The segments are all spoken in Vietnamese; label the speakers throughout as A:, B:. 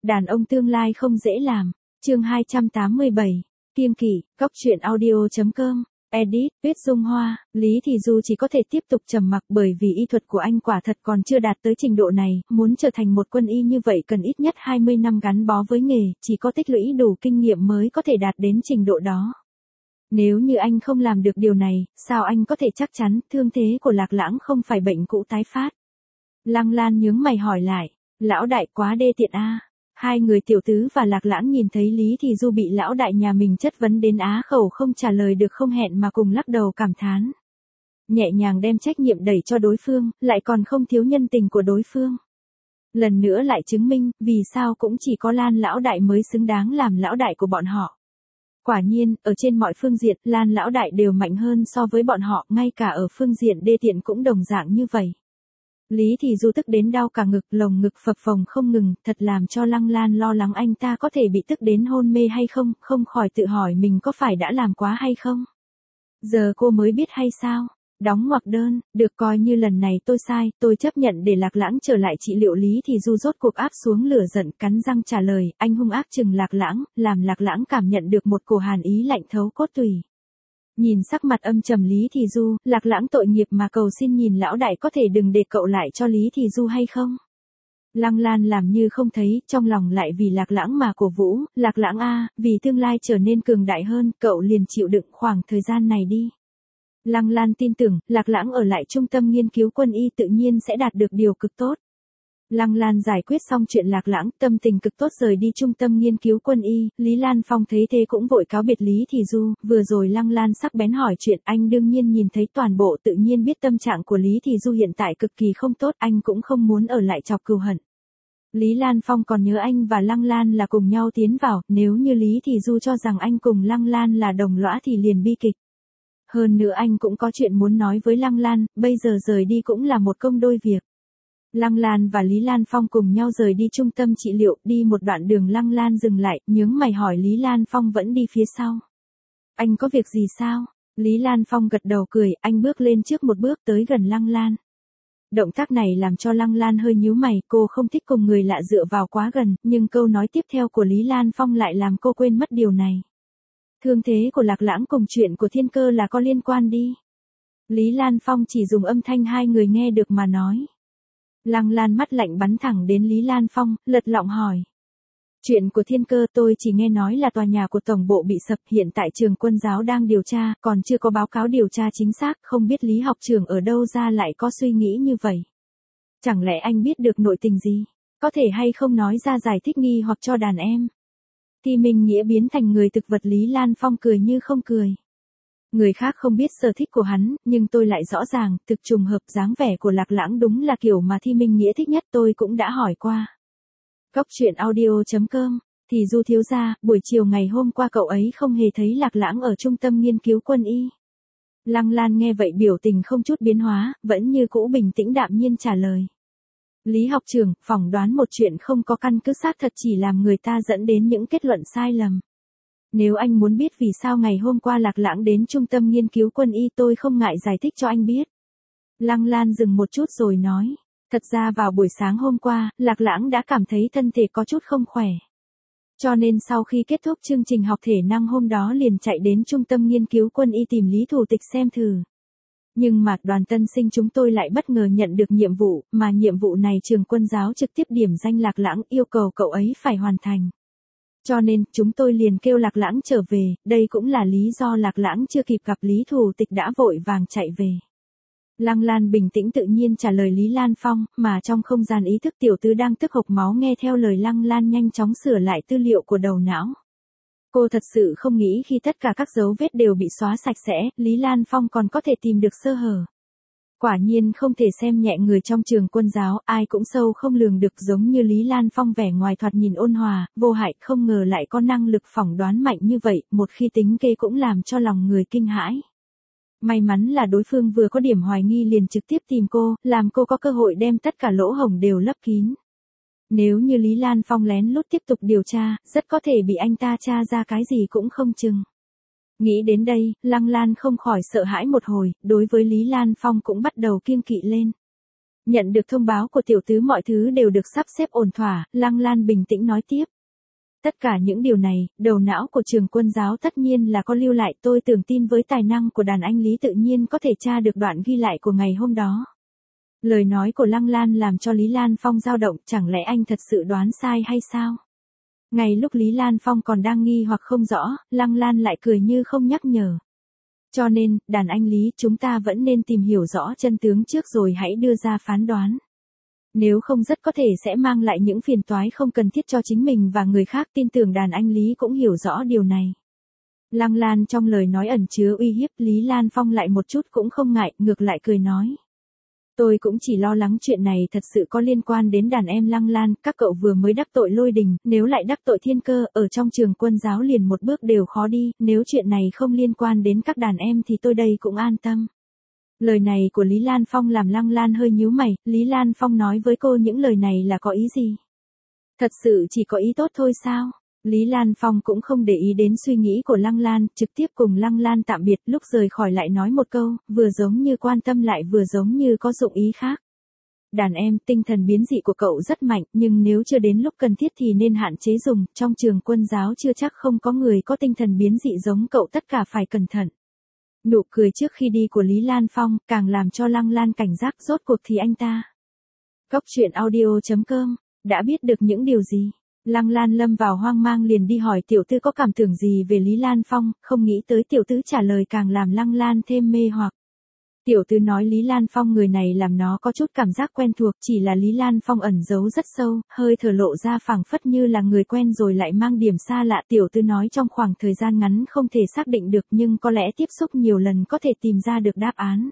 A: Đàn ông tương lai không dễ làm. Chương 287. Kiêng kỵ, góc truyện audio.com. Edit, Tuyết Dung Hoa. Lý Thì Du chỉ có thể tiếp tục trầm mặc bởi vì y thuật của anh quả thật còn chưa đạt tới trình độ này, muốn trở thành một quân y như vậy cần ít nhất 20 năm gắn bó với nghề, chỉ có tích lũy đủ kinh nghiệm mới có thể đạt đến trình độ đó. Nếu như anh không làm được điều này, sao anh có thể chắc chắn thương thế của Lạc Lãng không phải bệnh cũ tái phát? Lăng Lan nhướng mày hỏi lại, lão đại quá đê tiện a. Hai người tiểu tứ và Lạc Lãng nhìn thấy Lý Thì Du bị lão đại nhà mình chất vấn đến á khẩu không trả lời được không hẹn mà cùng lắc đầu cảm thán. Nhẹ nhàng đem trách nhiệm đẩy cho đối phương, lại còn không thiếu nhân tình của đối phương. Lần nữa lại chứng minh, vì sao cũng chỉ có Lan lão đại mới xứng đáng làm lão đại của bọn họ. Quả nhiên, ở trên mọi phương diện, Lan lão đại đều mạnh hơn so với bọn họ, ngay cả ở phương diện đê tiện cũng đồng dạng như vậy. Lý Thì Du tức đến đau cả ngực, lồng ngực phập phồng không ngừng, thật làm cho Lăng Lan lo lắng anh ta có thể bị tức đến hôn mê hay không, không khỏi tự hỏi mình có phải đã làm quá hay không. Giờ cô mới biết hay sao? Đóng ngoặc đơn, được coi như lần này tôi sai, tôi chấp nhận để Lạc Lãng trở lại trị liệu. Lý Thì Du rốt cuộc áp xuống lửa giận, cắn răng trả lời, anh hung ác chừng Lạc Lãng, làm Lạc Lãng cảm nhận được một cổ hàn ý lạnh thấu cốt tủy. Nhìn sắc mặt âm trầm Lý Thì Du, Lạc Lãng tội nghiệp mà cầu xin nhìn lão đại có thể đừng để cậu lại cho Lý Thì Du hay không? Lăng Lan làm như không thấy, trong lòng lại vì Lạc Lãng mà cổ vũ, Lạc Lãng a, vì tương lai trở nên cường đại hơn, cậu liền chịu đựng khoảng thời gian này đi. Lăng Lan tin tưởng, Lạc Lãng ở lại trung tâm nghiên cứu quân y tự nhiên sẽ đạt được điều cực tốt. Lăng Lan giải quyết xong chuyện Lạc Lãng, tâm tình cực tốt rời đi trung tâm nghiên cứu quân y, Lý Lan Phong thấy thế cũng vội cáo biệt Lý Thì Du, vừa rồi Lăng Lan sắc bén hỏi chuyện, anh đương nhiên nhìn thấy toàn bộ, tự nhiên biết tâm trạng của Lý Thì Du hiện tại cực kỳ không tốt, anh cũng không muốn ở lại chọc cừu hận. Lý Lan Phong còn nhớ anh và Lăng Lan là cùng nhau tiến vào, nếu như Lý Thì Du cho rằng anh cùng Lăng Lan là đồng lõa thì liền bi kịch. Hơn nữa anh cũng có chuyện muốn nói với Lăng Lan, bây giờ rời đi cũng là một công đôi việc. Lăng Lan và Lý Lan Phong cùng nhau rời đi trung tâm trị liệu, đi một đoạn đường Lăng Lan dừng lại, nhướng mày hỏi Lý Lan Phong vẫn đi phía sau. Anh có việc gì sao? Lý Lan Phong gật đầu cười, anh bước lên trước một bước tới gần Lăng Lan. Động tác này làm cho Lăng Lan hơi nhíu mày, cô không thích cùng người lạ dựa vào quá gần, nhưng câu nói tiếp theo của Lý Lan Phong lại làm cô quên mất điều này. Thương thế của Lạc Lãng cùng chuyện của Thiên Cơ là có liên quan đi. Lý Lan Phong chỉ dùng âm thanh hai người nghe được mà nói. Lăng Lan mắt lạnh bắn thẳng đến Lý Lan Phong, lật lọng hỏi. Chuyện của Thiên Cơ tôi chỉ nghe nói là tòa nhà của tổng bộ bị sập, hiện tại trường quân giáo đang điều tra, còn chưa có báo cáo điều tra chính xác, không biết Lý học trưởng ở đâu ra lại có suy nghĩ như vậy. Chẳng lẽ anh biết được nội tình gì? Có thể hay không nói ra giải thích nghi hoặc cho đàn em? Thì mình nghĩa biến thành người thực vật. Lý Lan Phong cười như không cười. Người khác không biết sở thích của hắn, nhưng tôi lại rõ ràng, thực trùng hợp dáng vẻ của Lạc Lãng đúng là kiểu mà Thi Minh Nghĩa thích nhất, tôi cũng đã hỏi qua. Góc truyện audio.com. Thì Du thiếu gia, buổi chiều ngày hôm qua cậu ấy không hề thấy Lạc Lãng ở trung tâm nghiên cứu quân y. Lăng Lan nghe vậy biểu tình không chút biến hóa, vẫn như cũ bình tĩnh đạm nhiên trả lời. Lý học trưởng, phỏng đoán một chuyện không có căn cứ xác thật chỉ làm người ta dẫn đến những kết luận sai lầm. Nếu anh muốn biết vì sao ngày hôm qua Lạc Lãng đến trung tâm nghiên cứu quân y, tôi không ngại giải thích cho anh biết. Lăng Lan dừng một chút rồi nói. Thật ra vào buổi sáng hôm qua, Lạc Lãng đã cảm thấy thân thể có chút không khỏe. Cho nên sau khi kết thúc chương trình học thể năng hôm đó liền chạy đến trung tâm nghiên cứu quân y tìm Lý thủ tịch xem thử. Nhưng mà đoàn tân sinh chúng tôi lại bất ngờ nhận được nhiệm vụ, mà nhiệm vụ này trường quân giáo trực tiếp điểm danh Lạc Lãng, yêu cầu cậu ấy phải hoàn thành. Cho nên, chúng tôi liền kêu Lạc Lãng trở về, đây cũng là lý do Lạc Lãng chưa kịp gặp Lý thủ tịch đã vội vàng chạy về. Lăng Lan bình tĩnh tự nhiên trả lời Lý Lan Phong, mà trong không gian ý thức tiểu tứ đang tức hộc máu nghe theo lời Lăng Lan nhanh chóng sửa lại tư liệu của đầu não. Cô thật sự không nghĩ khi tất cả các dấu vết đều bị xóa sạch sẽ, Lý Lan Phong còn có thể tìm được sơ hở. Quả nhiên không thể xem nhẹ người trong trường quân giáo, ai cũng sâu không lường được, giống như Lý Lan Phong vẻ ngoài thoạt nhìn ôn hòa, vô hại, không ngờ lại có năng lực phỏng đoán mạnh như vậy, một khi tính kê cũng làm cho lòng người kinh hãi. May mắn là đối phương vừa có điểm hoài nghi liền trực tiếp tìm cô, làm cô có cơ hội đem tất cả lỗ hổng đều lấp kín. Nếu như Lý Lan Phong lén lút tiếp tục điều tra, rất có thể bị anh ta tra ra cái gì cũng không chừng. Nghĩ đến đây, Lăng Lan không khỏi sợ hãi một hồi, đối với Lý Lan Phong cũng bắt đầu kiêng kỵ lên. Nhận được thông báo của tiểu tứ mọi thứ đều được sắp xếp ổn thỏa, Lăng Lan bình tĩnh nói tiếp. Tất cả những điều này, đầu não của Trường Quân giáo tất nhiên là có lưu lại, tôi tưởng tin với tài năng của đàn anh Lý tự nhiên có thể tra được đoạn ghi lại của ngày hôm đó. Lời nói của Lăng Lan làm cho Lý Lan Phong dao động, chẳng lẽ anh thật sự đoán sai hay sao? Ngay lúc Lý Lan Phong còn đang nghi hoặc không rõ, Lăng Lan lại cười như không nhắc nhở. Cho nên, đàn anh Lý, chúng ta vẫn nên tìm hiểu rõ chân tướng trước rồi hãy đưa ra phán đoán. Nếu không rất có thể sẽ mang lại những phiền toái không cần thiết cho chính mình và người khác, tin tưởng đàn anh Lý cũng hiểu rõ điều này. Lăng Lan trong lời nói ẩn chứa uy hiếp, Lý Lan Phong lại một chút cũng không ngại, ngược lại cười nói. Tôi cũng chỉ lo lắng chuyện này thật sự có liên quan đến đàn em Lăng Lan, các cậu vừa mới đắc tội Lôi Đình, nếu lại đắc tội Thiên Cơ, ở trong Trường Quân giáo liền một bước đều khó đi, nếu chuyện này không liên quan đến các đàn em thì tôi đây cũng an tâm. Lời này của Lý Lan Phong làm Lăng Lan hơi nhíu mày, Lý Lan Phong nói với cô những lời này là có ý gì? Thật sự chỉ có ý tốt thôi sao? Lý Lan Phong cũng không để ý đến suy nghĩ của Lăng Lan, trực tiếp cùng Lăng Lan tạm biệt, lúc rời khỏi lại nói một câu, vừa giống như quan tâm lại vừa giống như có dụng ý khác. Đàn em, tinh thần biến dị của cậu rất mạnh, nhưng nếu chưa đến lúc cần thiết thì nên hạn chế dùng, trong Trường Quân giáo chưa chắc không có người có tinh thần biến dị giống cậu, tất cả phải cẩn thận. Nụ cười trước khi đi của Lý Lan Phong, càng làm cho Lăng Lan cảnh giác, rốt cuộc thì anh ta. Góc truyện audio.com, đã biết được những điều gì? Lăng Lan lâm vào hoang mang liền đi hỏi tiểu tư có cảm tưởng gì về Lý Lan Phong, không nghĩ tới tiểu tư trả lời càng làm Lăng Lan thêm mê hoặc. Tiểu tư nói Lý Lan Phong người này làm nó có chút cảm giác quen thuộc, chỉ là Lý Lan Phong ẩn giấu rất sâu, hơi thở lộ ra phảng phất như là người quen rồi lại mang điểm xa lạ. Tiểu tư nói trong khoảng thời gian ngắn không thể xác định được nhưng có lẽ tiếp xúc nhiều lần có thể tìm ra được đáp án.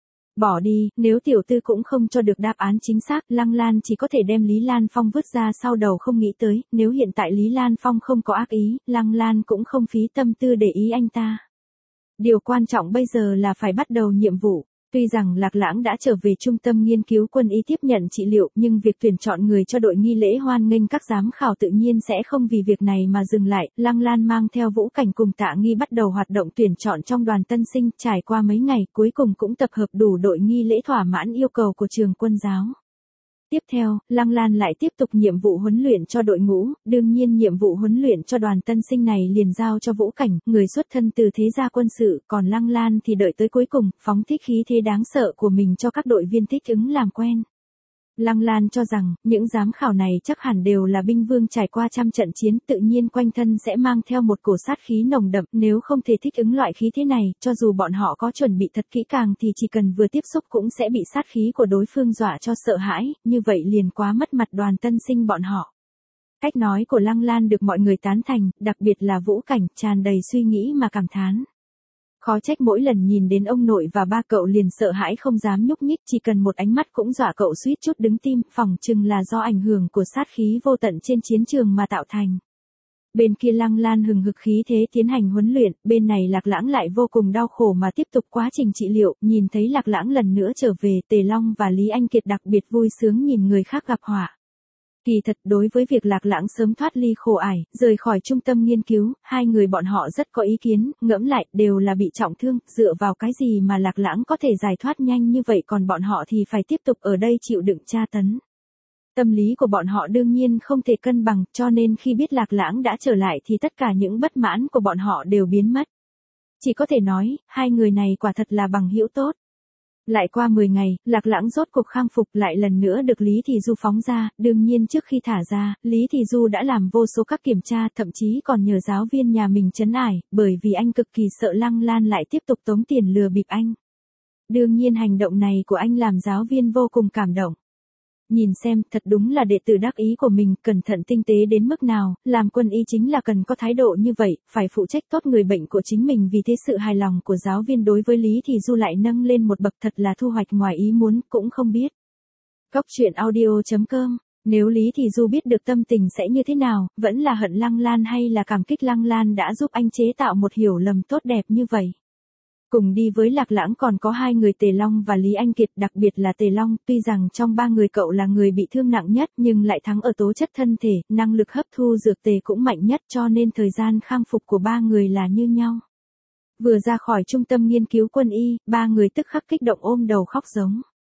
A: Bỏ đi, nếu tiểu tư cũng không cho được đáp án chính xác, Lăng Lan chỉ có thể đem Lý Lan Phong vứt ra sau đầu không nghĩ tới, nếu hiện tại Lý Lan Phong không có ác ý, Lăng Lan cũng không phí tâm tư để ý anh ta. Điều quan trọng bây giờ là phải bắt đầu nhiệm vụ. Tuy rằng Lạc Lãng đã trở về trung tâm nghiên cứu quân y tiếp nhận trị liệu, nhưng việc tuyển chọn người cho đội nghi lễ hoan nghênh các giám khảo tự nhiên sẽ không vì việc này mà dừng lại. Lăng Lan mang theo Vũ Cảnh cùng Tạ Nghi bắt đầu hoạt động tuyển chọn trong đoàn tân sinh, trải qua mấy ngày, cuối cùng cũng tập hợp đủ đội nghi lễ thỏa mãn yêu cầu của Trường Quân giáo. Tiếp theo, Lăng Lan lại tiếp tục nhiệm vụ huấn luyện cho đội ngũ, đương nhiên nhiệm vụ huấn luyện cho đoàn tân sinh này liền giao cho Vũ Cảnh, người xuất thân từ thế gia quân sự, còn Lăng Lan thì đợi tới cuối cùng, phóng thích khí thế đáng sợ của mình cho các đội viên thích ứng làm quen. Lăng Lan cho rằng, những giám khảo này chắc hẳn đều là binh vương trải qua trăm trận chiến, tự nhiên quanh thân sẽ mang theo một cổ sát khí nồng đậm, nếu không thể thích ứng loại khí thế này, cho dù bọn họ có chuẩn bị thật kỹ càng thì chỉ cần vừa tiếp xúc cũng sẽ bị sát khí của đối phương dọa cho sợ hãi, như vậy liền quá mất mặt đoàn tân sinh bọn họ. Cách nói của Lăng Lan được mọi người tán thành, đặc biệt là Vũ Cảnh, tràn đầy suy nghĩ mà cảm thán. Khó trách mỗi lần nhìn đến ông nội và ba cậu liền sợ hãi không dám nhúc nhích, chỉ cần một ánh mắt cũng dọa cậu suýt chút đứng tim, phỏng chừng là do ảnh hưởng của sát khí vô tận trên chiến trường mà tạo thành. Bên kia Lăng Lan hừng hực khí thế tiến hành huấn luyện, bên này Lạc Lãng lại vô cùng đau khổ mà tiếp tục quá trình trị liệu, nhìn thấy Lạc Lãng lần nữa trở về, Tề Long và Lý Anh Kiệt đặc biệt vui sướng nhìn người khác gặp họa. Kỳ thật đối với việc Lạc Lãng sớm thoát ly khổ ải, rời khỏi trung tâm nghiên cứu, hai người bọn họ rất có ý kiến, ngẫm lại, đều là bị trọng thương, dựa vào cái gì mà Lạc Lãng có thể giải thoát nhanh như vậy còn bọn họ thì phải tiếp tục ở đây chịu đựng tra tấn. Tâm lý của bọn họ đương nhiên không thể cân bằng, cho nên khi biết Lạc Lãng đã trở lại thì tất cả những bất mãn của bọn họ đều biến mất. Chỉ có thể nói, hai người này quả thật là bằng hữu tốt. Lại qua 10 ngày, Lạc Lãng rốt cuộc khang phục lại lần nữa được Lý Thị Du phóng ra, đương nhiên trước khi thả ra, Lý Thị Du đã làm vô số các kiểm tra, thậm chí còn nhờ giáo viên nhà mình trấn ải, bởi vì anh cực kỳ sợ Lăng Lan lại tiếp tục tống tiền lừa bịp anh. Đương nhiên hành động này của anh làm giáo viên vô cùng cảm động. Nhìn xem, thật đúng là đệ tử đắc ý của mình, cẩn thận tinh tế đến mức nào, làm quân y chính là cần có thái độ như vậy, phải phụ trách tốt người bệnh của chính mình, vì thế sự hài lòng của giáo viên đối với Lý Thị Du lại nâng lên một bậc, thật là thu hoạch ngoài ý muốn, cũng không biết. Góc truyện audio.com, nếu Lý Thị Du biết được tâm tình sẽ như thế nào, vẫn là hận Lăng Lan hay là cảm kích Lăng Lan đã giúp anh chế tạo một hiểu lầm tốt đẹp như vậy. Cùng đi với Lạc Lãng còn có hai người Tề Long và Lý Anh Kiệt, đặc biệt là Tề Long, tuy rằng trong ba người cậu là người bị thương nặng nhất nhưng lại thắng ở tố chất thân thể, năng lực hấp thu dược tề cũng mạnh nhất, cho nên thời gian khang phục của ba người là như nhau. Vừa ra khỏi trung tâm nghiên cứu quân y, ba người tức khắc kích động ôm đầu khóc giống.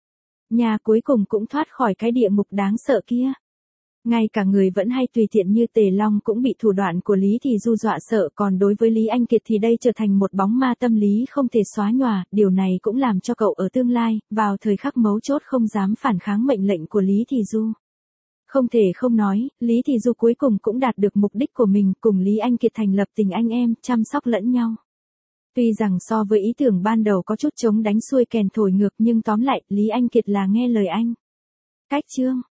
A: Nhà cuối cùng cũng thoát khỏi cái địa ngục đáng sợ kia. Ngay cả người vẫn hay tùy tiện như Tề Long cũng bị thủ đoạn của Lý Thị Du dọa sợ, còn đối với Lý Anh Kiệt thì đây trở thành một bóng ma tâm lý không thể xóa nhòa, điều này cũng làm cho cậu ở tương lai, vào thời khắc mấu chốt không dám phản kháng mệnh lệnh của Lý Thị Du. Không thể không nói, Lý Thị Du cuối cùng cũng đạt được mục đích của mình, cùng Lý Anh Kiệt thành lập tình anh em, chăm sóc lẫn nhau. Tuy rằng so với ý tưởng ban đầu có chút chống đánh xuôi kèn thổi ngược nhưng tóm lại, Lý Anh Kiệt là nghe lời anh. Cách chương